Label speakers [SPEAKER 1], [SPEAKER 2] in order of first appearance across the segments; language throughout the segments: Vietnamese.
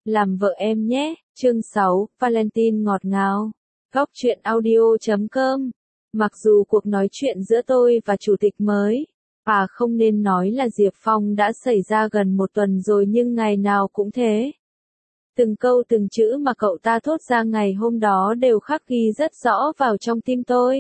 [SPEAKER 1] Làm vợ em nhé. Chương 6, Valentine ngọt ngào. Góc truyện audio.com. Mặc dù cuộc nói chuyện giữa tôi và chủ tịch mới, không nên nói là Diệp Phong đã xảy ra gần một tuần rồi nhưng ngày nào cũng thế. Từng câu từng chữ mà cậu ta thốt ra ngày hôm đó đều khắc ghi rất rõ vào trong tim tôi.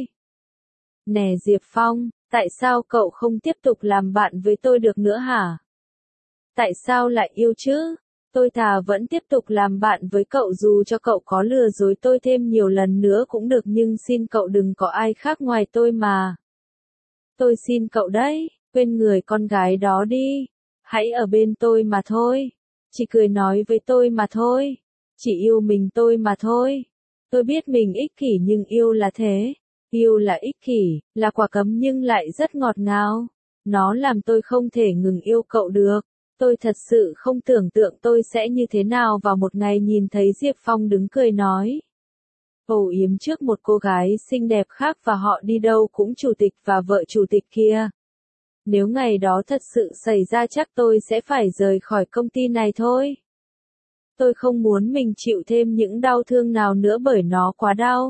[SPEAKER 1] Nè Diệp Phong, tại sao cậu không tiếp tục làm bạn với tôi được nữa hả? Tại sao lại yêu chứ? Tôi thà vẫn tiếp tục làm bạn với cậu dù cho cậu có lừa dối tôi thêm nhiều lần nữa cũng được nhưng xin cậu đừng có ai khác ngoài tôi mà. Tôi xin cậu đấy, quên người con gái đó đi. Hãy ở bên tôi mà thôi. Chỉ cười nói với tôi mà thôi. Chỉ yêu mình tôi mà thôi. Tôi biết mình ích kỷ nhưng yêu là thế. Yêu là ích kỷ, là quả cấm nhưng lại rất ngọt ngào. Nó làm tôi không thể ngừng yêu cậu được. Tôi thật sự không tưởng tượng tôi sẽ như thế nào vào một ngày nhìn thấy Diệp Phong đứng cười nói âu yếm trước một cô gái xinh đẹp khác và họ đi đâu cũng chủ tịch và vợ chủ tịch kia. Nếu ngày đó thật sự xảy ra chắc tôi sẽ phải rời khỏi công ty này thôi. Tôi không muốn mình chịu thêm những đau thương nào nữa bởi nó quá đau.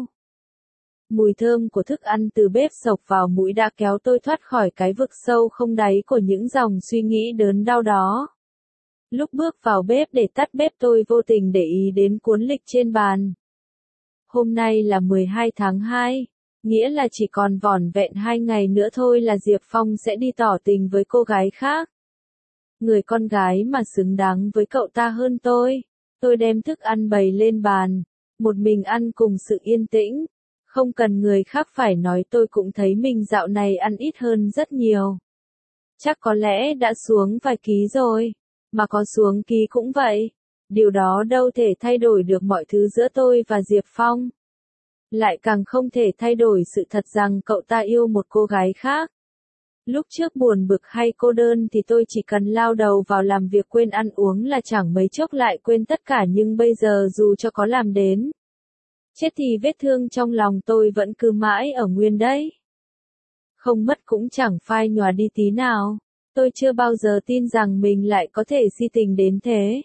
[SPEAKER 1] Mùi thơm của thức ăn từ bếp xộc vào mũi đã kéo tôi thoát khỏi cái vực sâu không đáy của những dòng suy nghĩ đớn đau đó. Lúc bước vào bếp để tắt bếp tôi vô tình để ý đến cuốn lịch trên bàn. Hôm nay là 12 tháng 2, nghĩa là chỉ còn vỏn vẹn 2 ngày nữa thôi là Diệp Phong sẽ đi tỏ tình với cô gái khác. Người con gái mà xứng đáng với cậu ta hơn tôi. Tôi đem thức ăn bày lên bàn, một mình ăn cùng sự yên tĩnh. Không cần người khác phải nói tôi cũng thấy mình dạo này ăn ít hơn rất nhiều. Chắc có lẽ đã xuống vài ký rồi, mà có xuống ký cũng vậy. Điều đó đâu thể thay đổi được mọi thứ giữa tôi và Diệp Phong. Lại càng không thể thay đổi sự thật rằng cậu ta yêu một cô gái khác. Lúc trước buồn bực hay cô đơn thì tôi chỉ cần lao đầu vào làm việc quên ăn uống là chẳng mấy chốc lại quên tất cả nhưng bây giờ dù cho có làm đến chết thì vết thương trong lòng tôi vẫn cứ mãi ở nguyên đấy. Không mất cũng chẳng phai nhòa đi tí nào. Tôi chưa bao giờ tin rằng mình lại có thể si tình đến thế.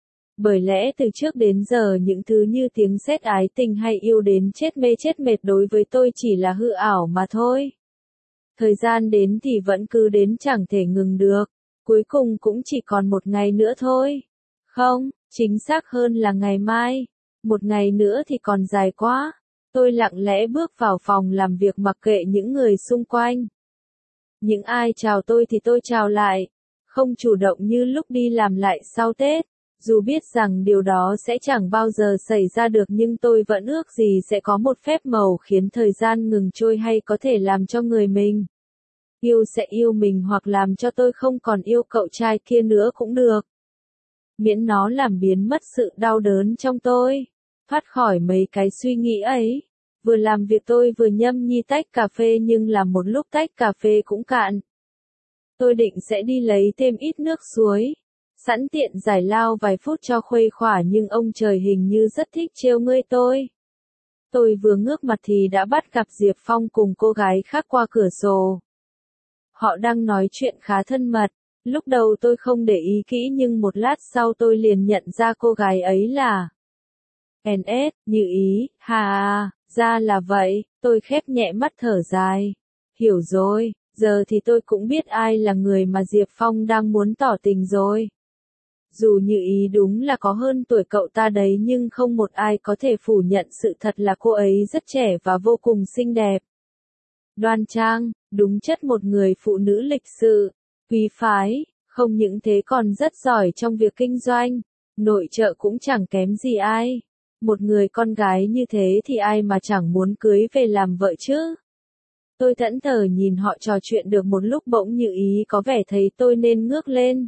[SPEAKER 1] Bởi lẽ từ trước đến giờ những thứ như tiếng sét ái tình hay yêu đến chết mê chết mệt đối với tôi chỉ là hư ảo mà thôi. Thời gian đến thì vẫn cứ đến chẳng thể ngừng được. Cuối cùng cũng chỉ còn một ngày nữa thôi. Không, chính xác hơn là ngày mai. Một ngày nữa thì còn dài quá. Tôi lặng lẽ bước vào phòng làm việc mặc kệ những người xung quanh. Những ai chào tôi thì tôi chào lại. Không chủ động như lúc đi làm lại sau Tết. Dù biết rằng điều đó sẽ chẳng bao giờ xảy ra được nhưng tôi vẫn ước gì sẽ có một phép màu khiến thời gian ngừng trôi hay có thể làm cho người mình yêu sẽ yêu mình hoặc làm cho tôi không còn yêu cậu trai kia nữa cũng được. Miễn nó làm biến mất sự đau đớn trong tôi. Thoát khỏi mấy cái suy nghĩ ấy. Vừa làm việc tôi vừa nhâm nhi tách cà phê nhưng làm một lúc tách cà phê cũng cạn. Tôi định sẽ đi lấy thêm ít nước suối. Sẵn tiện giải lao vài phút cho khuây khỏa nhưng ông trời hình như rất thích trêu ngươi tôi. Tôi vừa ngước mặt thì đã bắt gặp Diệp Phong cùng cô gái khác qua cửa sổ. Họ đang nói chuyện khá thân mật. Lúc đầu tôi không để ý kỹ nhưng một lát sau tôi liền nhận ra cô gái ấy là NS, Như Ý, ra là vậy, tôi khép nhẹ mắt thở dài. Hiểu rồi, giờ thì tôi cũng biết ai là người mà Diệp Phong đang muốn tỏ tình rồi. Dù Như Ý đúng là có hơn tuổi cậu ta đấy nhưng không một ai có thể phủ nhận sự thật là cô ấy rất trẻ và vô cùng xinh đẹp. Đoan trang, đúng chất một người phụ nữ lịch sự, quý phái, không những thế còn rất giỏi trong việc kinh doanh, nội trợ cũng chẳng kém gì ai. Một người con gái như thế thì ai mà chẳng muốn cưới về làm vợ chứ. Tôi thẫn thờ nhìn họ trò chuyện được một lúc bỗng Như Ý có vẻ thấy tôi nên ngước lên.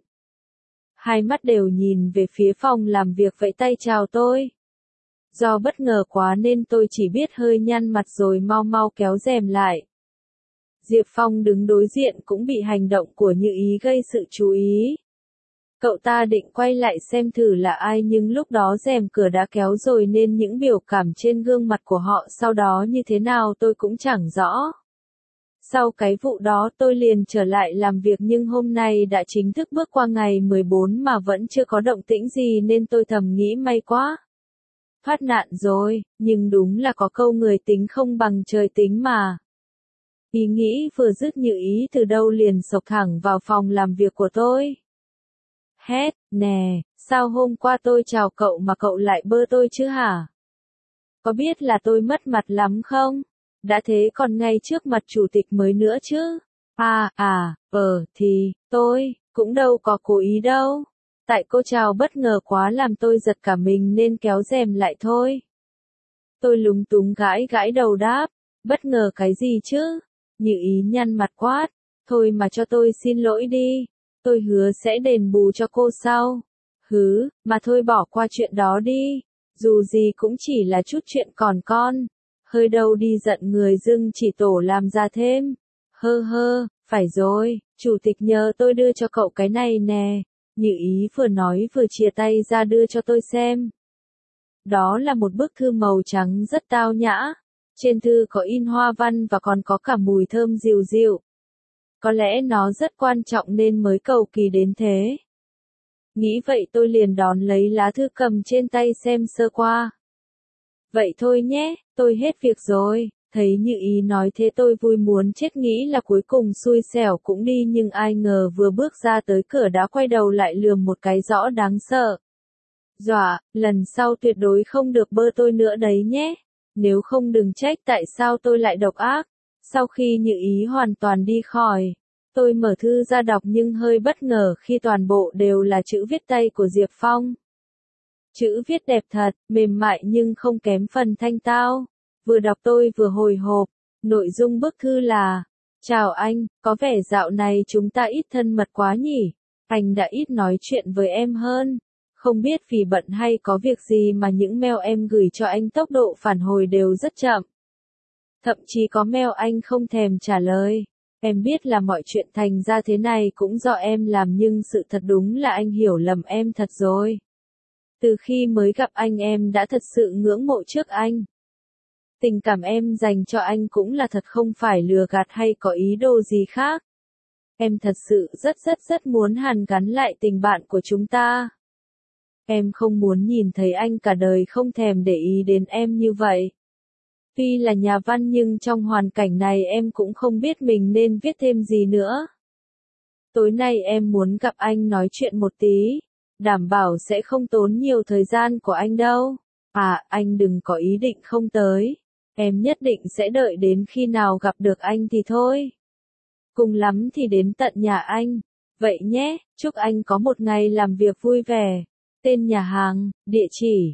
[SPEAKER 1] Hai mắt đều nhìn về phía phòng làm việc vẫy tay chào tôi. Do bất ngờ quá nên tôi chỉ biết hơi nhăn mặt rồi mau mau kéo rèm lại. Diệp Phong đứng đối diện cũng bị hành động của Như Ý gây sự chú ý. Cậu ta định quay lại xem thử là ai nhưng lúc đó rèm cửa đã kéo rồi nên những biểu cảm trên gương mặt của họ sau đó như thế nào tôi cũng chẳng rõ. Sau cái vụ đó tôi liền trở lại làm việc nhưng hôm nay đã chính thức bước qua ngày 14 mà vẫn chưa có động tĩnh gì nên tôi thầm nghĩ may quá. Thoát nạn rồi, nhưng đúng là có câu người tính không bằng trời tính mà. Ý nghĩ vừa dứt Như Ý từ đâu liền xộc thẳng vào phòng làm việc của tôi. Hét, nè, sao hôm qua tôi chào cậu mà cậu lại bơ tôi chứ hả? Có biết là tôi mất mặt lắm không? Đã thế còn ngay trước mặt chủ tịch mới nữa chứ. Thì, tôi, cũng đâu có cố ý đâu. Tại cô chào bất ngờ quá làm tôi giật cả mình nên kéo rèm lại thôi. Tôi lúng túng gãi gãi đầu đáp, bất ngờ cái gì chứ? Như Ý nhăn mặt quát, thôi mà cho tôi xin lỗi đi. Tôi hứa sẽ đền bù cho cô sau. Mà thôi bỏ qua chuyện đó đi. Dù gì cũng chỉ là chút chuyện còn con. Hơi đâu đi giận người dưng chỉ tổ làm ra thêm. Phải rồi, chủ tịch nhờ tôi đưa cho cậu cái này nè. Như Ý vừa nói vừa chìa tay ra đưa cho tôi xem. Đó là một bức thư màu trắng rất tao nhã. Trên thư có in hoa văn và còn có cả mùi thơm dịu dịu. Có lẽ nó rất quan trọng nên mới cầu kỳ đến thế. Nghĩ vậy tôi liền đón lấy lá thư cầm trên tay xem sơ qua. Vậy thôi nhé, tôi hết việc rồi. Thấy Như Ý nói thế tôi vui muốn chết nghĩ là cuối cùng xui xẻo cũng đi nhưng ai ngờ vừa bước ra tới cửa đã quay đầu lại lườm một cái rõ đáng sợ. Dọa, lần sau tuyệt đối không được bơ tôi nữa đấy nhé. Nếu không đừng trách tại sao tôi lại độc ác. Sau khi Như Ý hoàn toàn đi khỏi, tôi mở thư ra đọc nhưng hơi bất ngờ khi toàn bộ đều là chữ viết tay của Diệp Phong. Chữ viết đẹp thật, mềm mại nhưng không kém phần thanh tao. Vừa đọc tôi vừa hồi hộp. Nội dung bức thư là: Chào anh, có vẻ dạo này chúng ta ít thân mật quá nhỉ? Anh đã ít nói chuyện với em hơn. Không biết vì bận hay có việc gì mà những mail em gửi cho anh tốc độ phản hồi đều rất chậm. Thậm chí có mail anh không thèm trả lời. Em biết là mọi chuyện thành ra thế này cũng do em làm nhưng sự thật đúng là anh hiểu lầm em thật rồi. Từ khi mới gặp anh em đã thật sự ngưỡng mộ trước anh. Tình cảm em dành cho anh cũng là thật không phải lừa gạt hay có ý đồ gì khác. Em thật sự rất muốn hàn gắn lại tình bạn của chúng ta. Em không muốn nhìn thấy anh cả đời không thèm để ý đến em như vậy. Tuy là nhà văn nhưng trong hoàn cảnh này em cũng không biết mình nên viết thêm gì nữa. Tối nay em muốn gặp anh nói chuyện một tí. Đảm bảo sẽ không tốn nhiều thời gian của anh đâu. Anh đừng có ý định không tới. Em nhất định sẽ đợi đến khi nào gặp được anh thì thôi. Cùng lắm thì đến tận nhà anh. Vậy nhé, chúc anh có một ngày làm việc vui vẻ. Tên nhà hàng, địa chỉ,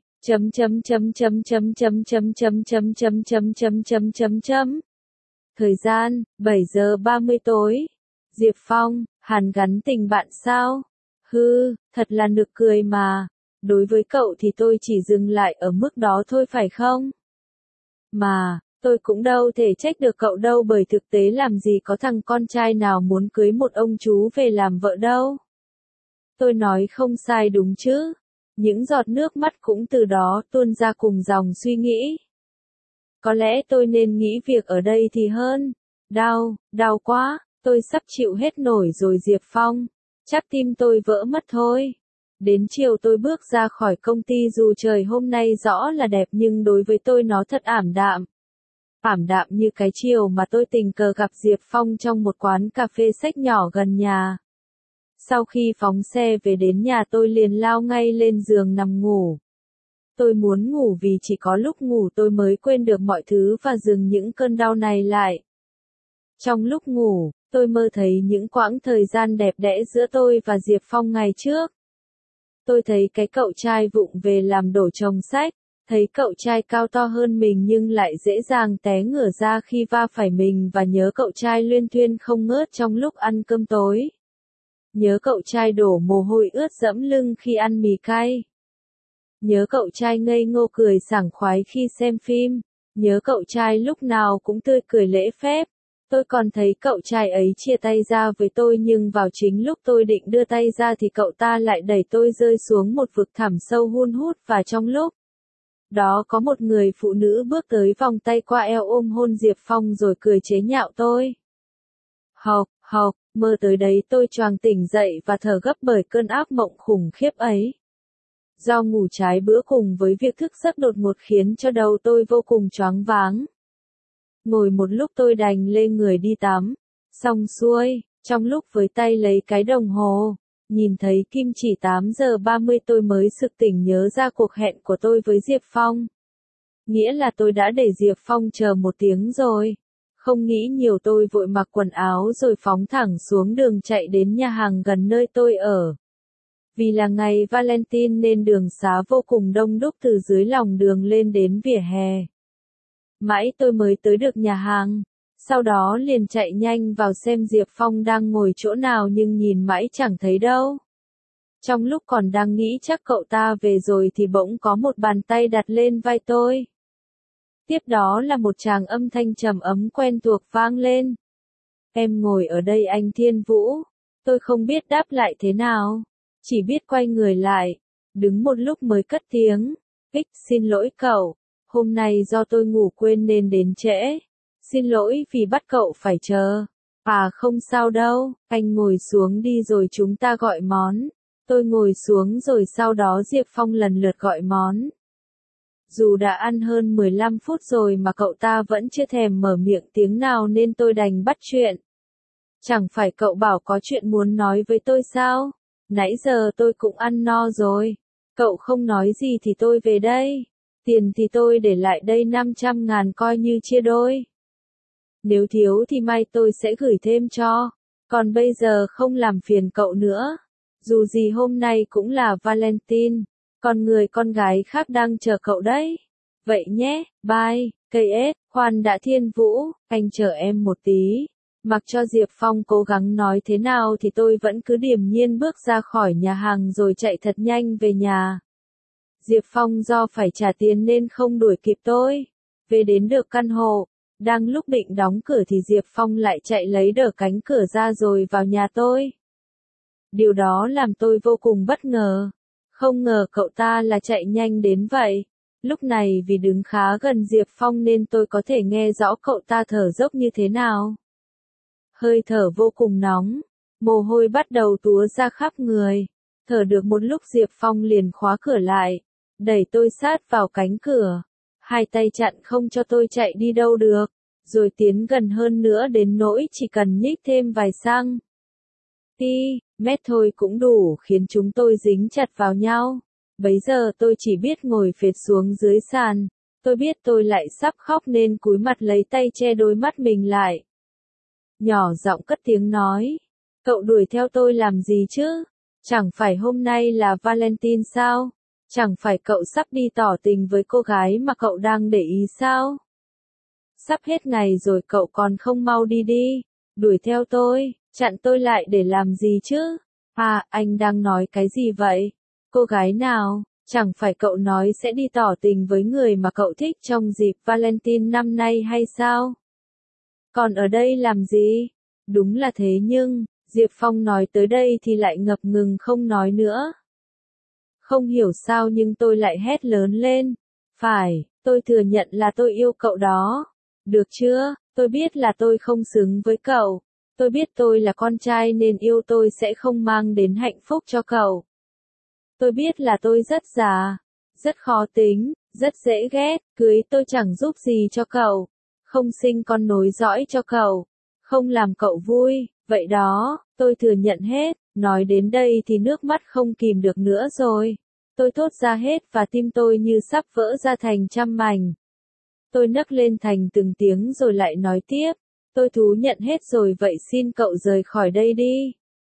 [SPEAKER 1] Thời gian, 7 giờ 30 tối. Diệp Phong, hàn gắn tình bạn sao? Thật là nực cười mà. Đối với cậu thì tôi chỉ dừng lại ở mức đó thôi phải không? Mà, tôi cũng đâu thể trách được cậu đâu bởi thực tế làm gì có thằng con trai nào muốn cưới một ông chú về làm vợ đâu. Tôi nói không sai đúng chứ? Những giọt nước mắt cũng từ đó tuôn ra cùng dòng suy nghĩ. Có lẽ tôi nên nghĩ việc ở đây thì hơn. Đau quá, tôi sắp chịu hết nổi rồi Diệp Phong. Chắc tim tôi vỡ mất thôi. Đến chiều tôi bước ra khỏi công ty dù trời hôm nay rõ là đẹp nhưng đối với tôi nó thật ảm đạm. Ảm đạm như cái chiều mà tôi tình cờ gặp Diệp Phong trong một quán cà phê sách nhỏ gần nhà. Sau khi phóng xe về đến nhà tôi liền lao ngay lên giường nằm ngủ. Tôi muốn ngủ vì chỉ có lúc ngủ tôi mới quên được mọi thứ và dừng những cơn đau này lại. Trong lúc ngủ, tôi mơ thấy những quãng thời gian đẹp đẽ giữa tôi và Diệp Phong ngày trước. Tôi thấy cái cậu trai vụng về làm đổ chồng sách, thấy cậu trai cao to hơn mình nhưng lại dễ dàng té ngửa ra khi va phải mình và nhớ cậu trai luyên thuyên không ngớt trong lúc ăn cơm tối. Nhớ cậu trai đổ mồ hôi ướt dẫm lưng khi ăn mì cay. Nhớ cậu trai ngây ngô cười sảng khoái khi xem phim. Nhớ cậu trai lúc nào cũng tươi cười lễ phép. Tôi còn thấy cậu trai ấy chia tay ra với tôi nhưng vào chính lúc tôi định đưa tay ra thì cậu ta lại đẩy tôi rơi xuống một vực thẳm sâu hun hút và trong lúc đó có một người phụ nữ bước tới vòng tay qua eo ôm hôn Diệp Phong rồi cười chế nhạo tôi. Học, mơ tới đấy tôi choàng tỉnh dậy và thở gấp bởi cơn ác mộng khủng khiếp ấy. Do ngủ trái bữa cùng với việc thức giấc đột ngột khiến cho đầu tôi vô cùng choáng váng. Ngồi một lúc tôi đành lê người đi tắm. Xong xuôi, trong lúc với tay lấy cái đồng hồ, nhìn thấy kim chỉ 8 giờ 30 tôi mới sực tỉnh nhớ ra cuộc hẹn của tôi với Diệp Phong. Nghĩa là tôi đã để Diệp Phong chờ 1 tiếng rồi. Không nghĩ nhiều tôi vội mặc quần áo rồi phóng thẳng xuống đường chạy đến nhà hàng gần nơi tôi ở. Vì là ngày Valentine nên đường xá vô cùng đông đúc từ dưới lòng đường lên đến vỉa hè. Mãi tôi mới tới được nhà hàng, sau đó liền chạy nhanh vào xem Diệp Phong đang ngồi chỗ nào nhưng nhìn mãi chẳng thấy đâu. Trong lúc còn đang nghĩ chắc cậu ta về rồi thì bỗng có một bàn tay đặt lên vai tôi. Tiếp đó là một tràng âm thanh trầm ấm quen thuộc vang lên. Em ngồi ở đây anh Thiên Vũ. Tôi không biết đáp lại thế nào, chỉ biết quay người lại, đứng một lúc mới cất tiếng. Xin lỗi cậu, hôm nay do tôi ngủ quên nên đến trễ. Xin lỗi vì bắt cậu phải chờ. À không sao đâu, anh ngồi xuống đi rồi chúng ta gọi món. Tôi ngồi xuống rồi sau đó Diệp Phong lần lượt gọi món. Dù đã ăn hơn 15 phút rồi mà cậu ta vẫn chưa thèm mở miệng tiếng nào nên tôi đành bắt chuyện. Chẳng phải cậu bảo có chuyện muốn nói với tôi sao? Nãy giờ tôi cũng ăn no rồi. Cậu không nói gì thì tôi về đây. Tiền thì tôi để lại đây 500.000 coi như chia đôi. Nếu thiếu thì mai tôi sẽ gửi thêm cho. Còn bây giờ không làm phiền cậu nữa. Dù gì hôm nay cũng là Valentine. Còn người con gái khác đang chờ cậu đấy. Vậy nhé, bye, KS, khoan đã Thiên Vũ, anh chờ em một tí. Mặc cho Diệp Phong cố gắng nói thế nào thì tôi vẫn cứ điềm nhiên bước ra khỏi nhà hàng rồi chạy thật nhanh về nhà. Diệp Phong do phải trả tiền nên không đuổi kịp tôi. Về đến được căn hộ, đang lúc định đóng cửa thì Diệp Phong lại chạy lấy đỡ cánh cửa ra rồi vào nhà tôi. Điều đó làm tôi vô cùng bất ngờ. Không ngờ cậu ta là chạy nhanh đến vậy. Lúc này vì đứng khá gần Diệp Phong nên tôi có thể nghe rõ cậu ta thở dốc như thế nào. Hơi thở vô cùng nóng, mồ hôi bắt đầu túa ra khắp người. Thở được một lúc Diệp Phong liền khóa cửa lại, đẩy tôi sát vào cánh cửa. Hai tay chặn không cho tôi chạy đi đâu được, rồi tiến gần hơn nữa đến nỗi chỉ cần nhích thêm vài xăng mét thôi cũng đủ khiến chúng tôi dính chặt vào nhau. Bấy giờ tôi chỉ biết ngồi phệt xuống dưới sàn. Tôi biết tôi lại sắp khóc nên cúi mặt lấy tay che đôi mắt mình lại. Nhỏ giọng cất tiếng nói. Cậu đuổi theo tôi làm gì chứ? Chẳng phải hôm nay là Valentine sao? Chẳng phải cậu sắp đi tỏ tình với cô gái mà cậu đang để ý sao? Sắp hết ngày rồi cậu còn không mau đi đi. Đuổi theo tôi, chặn tôi lại để làm gì chứ? À, anh đang nói cái gì vậy? Cô gái nào? Chẳng phải cậu nói sẽ đi tỏ tình với người mà cậu thích trong dịp Valentine năm nay hay sao? Còn ở đây làm gì? Đúng là thế nhưng, Diệp Phong nói tới đây thì lại ngập ngừng không nói nữa. Không hiểu sao nhưng tôi lại hét lớn lên. Phải, tôi thừa nhận là tôi yêu cậu đó. Được chưa? Tôi biết là tôi không xứng với cậu. Tôi biết tôi là con trai nên yêu tôi sẽ không mang đến hạnh phúc cho cậu. Tôi biết là tôi rất già, rất khó tính, rất dễ ghét, cưới tôi chẳng giúp gì cho cậu, không sinh con nối dõi cho cậu, không làm cậu vui, vậy đó, tôi thừa nhận hết, nói đến đây thì nước mắt không kìm được nữa rồi. Tôi thốt ra hết và tim tôi như sắp vỡ ra thành trăm mảnh. Tôi nấc lên thành từng tiếng rồi lại nói tiếp. Tôi thú nhận hết rồi vậy xin cậu rời khỏi đây đi.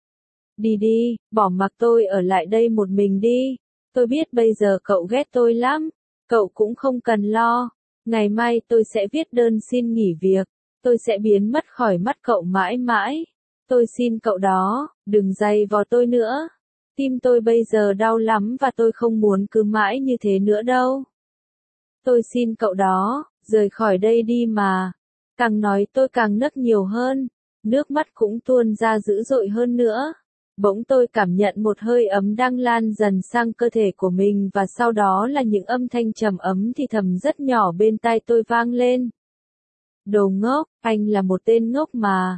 [SPEAKER 1] Đi đi, bỏ mặc tôi ở lại đây một mình đi. Tôi biết bây giờ cậu ghét tôi lắm. Cậu cũng không cần lo. Ngày mai tôi sẽ viết đơn xin nghỉ việc. Tôi sẽ biến mất khỏi mắt cậu mãi mãi. Tôi xin cậu đó, đừng giày vò tôi nữa. Tim tôi bây giờ đau lắm và tôi không muốn cứ mãi như thế nữa đâu. Tôi xin cậu đó, rời khỏi đây đi mà. Càng nói tôi càng nấc nhiều hơn, nước mắt cũng tuôn ra dữ dội hơn nữa. Bỗng tôi cảm nhận một hơi ấm đang lan dần sang cơ thể của mình và sau đó là những âm thanh trầm ấm thì thầm rất nhỏ bên tai tôi vang lên. Đồ ngốc, anh là một tên ngốc mà.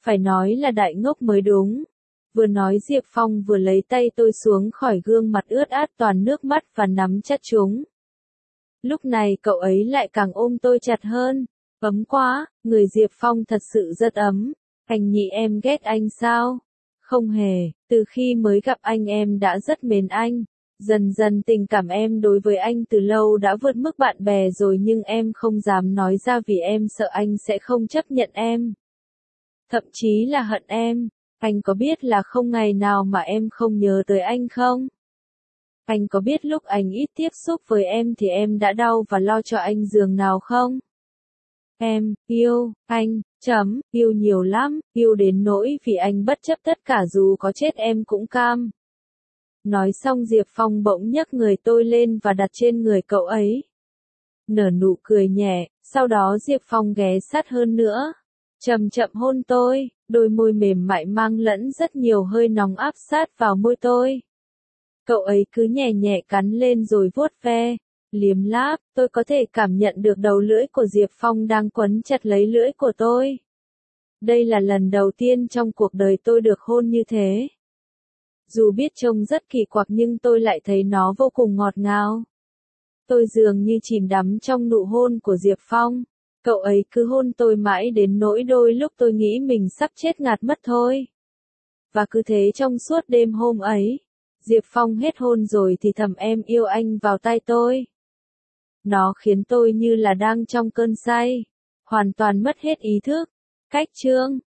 [SPEAKER 1] Phải nói là đại ngốc mới đúng. Vừa nói Diệp Phong vừa lấy tay tôi xuống khỏi gương mặt ướt át toàn nước mắt và nắm chặt chúng. Lúc này cậu ấy lại càng ôm tôi chặt hơn. Ấm quá, người Diệp Phong thật sự rất ấm. Anh nhị em ghét anh sao? Không hề, từ khi mới gặp anh em đã rất mến anh. Dần dần tình cảm em đối với anh từ lâu đã vượt mức bạn bè rồi nhưng em không dám nói ra vì em sợ anh sẽ không chấp nhận em. Thậm chí là hận em. Anh có biết là không ngày nào mà em không nhớ tới anh không? Anh có biết lúc anh ít tiếp xúc với em thì em đã đau và lo cho anh giường nào không? Em, yêu, anh, yêu nhiều lắm, yêu đến nỗi vì anh bất chấp tất cả dù có chết em cũng cam. Nói xong Diệp Phong bỗng nhấc người tôi lên và đặt trên người cậu ấy. Nở nụ cười nhẹ, sau đó Diệp Phong ghé sát hơn nữa. Chậm chậm hôn tôi, đôi môi mềm mại mang lẫn rất nhiều hơi nóng áp sát vào môi tôi. Cậu ấy cứ nhẹ nhẹ cắn lên rồi vuốt ve, liếm láp, tôi có thể cảm nhận được đầu lưỡi của Diệp Phong đang quấn chặt lấy lưỡi của tôi. Đây là lần đầu tiên trong cuộc đời tôi được hôn như thế. Dù biết trông rất kỳ quặc nhưng tôi lại thấy nó vô cùng ngọt ngào. Tôi dường như chìm đắm trong nụ hôn của Diệp Phong. Cậu ấy cứ hôn tôi mãi đến nỗi đôi lúc tôi nghĩ mình sắp chết ngạt mất thôi. Và cứ thế trong suốt đêm hôm ấy, Diệp Phong hết hôn rồi thì thầm em yêu anh vào tai tôi. Nó khiến tôi như là đang trong cơn say, hoàn toàn mất hết ý thức. Cách chương